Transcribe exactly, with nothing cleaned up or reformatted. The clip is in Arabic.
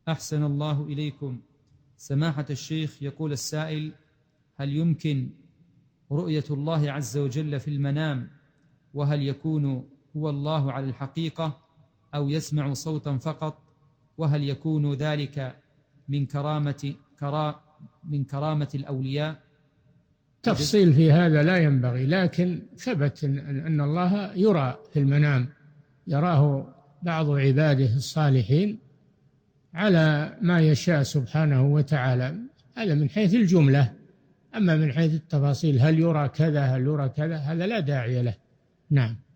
أحسن الله إليكم. سماحة الشيخ، يقول السائل: هل يمكن رؤية الله عز وجل في المنام؟ وهل يكون هو الله على الحقيقة أو يسمع صوتا فقط؟ وهل يكون ذلك من كرامة كرا من كرامة الأولياء؟ تفصيل في هذا لا ينبغي، لكن ثبت أن الله يرى في المنام، يراه بعض عباده الصالحين على ما يشاء سبحانه وتعالى. هذا من حيث الجملة. أما من حيث التفاصيل، هل يرى كذا هل يرى كذا، هذا لا داعي له. نعم.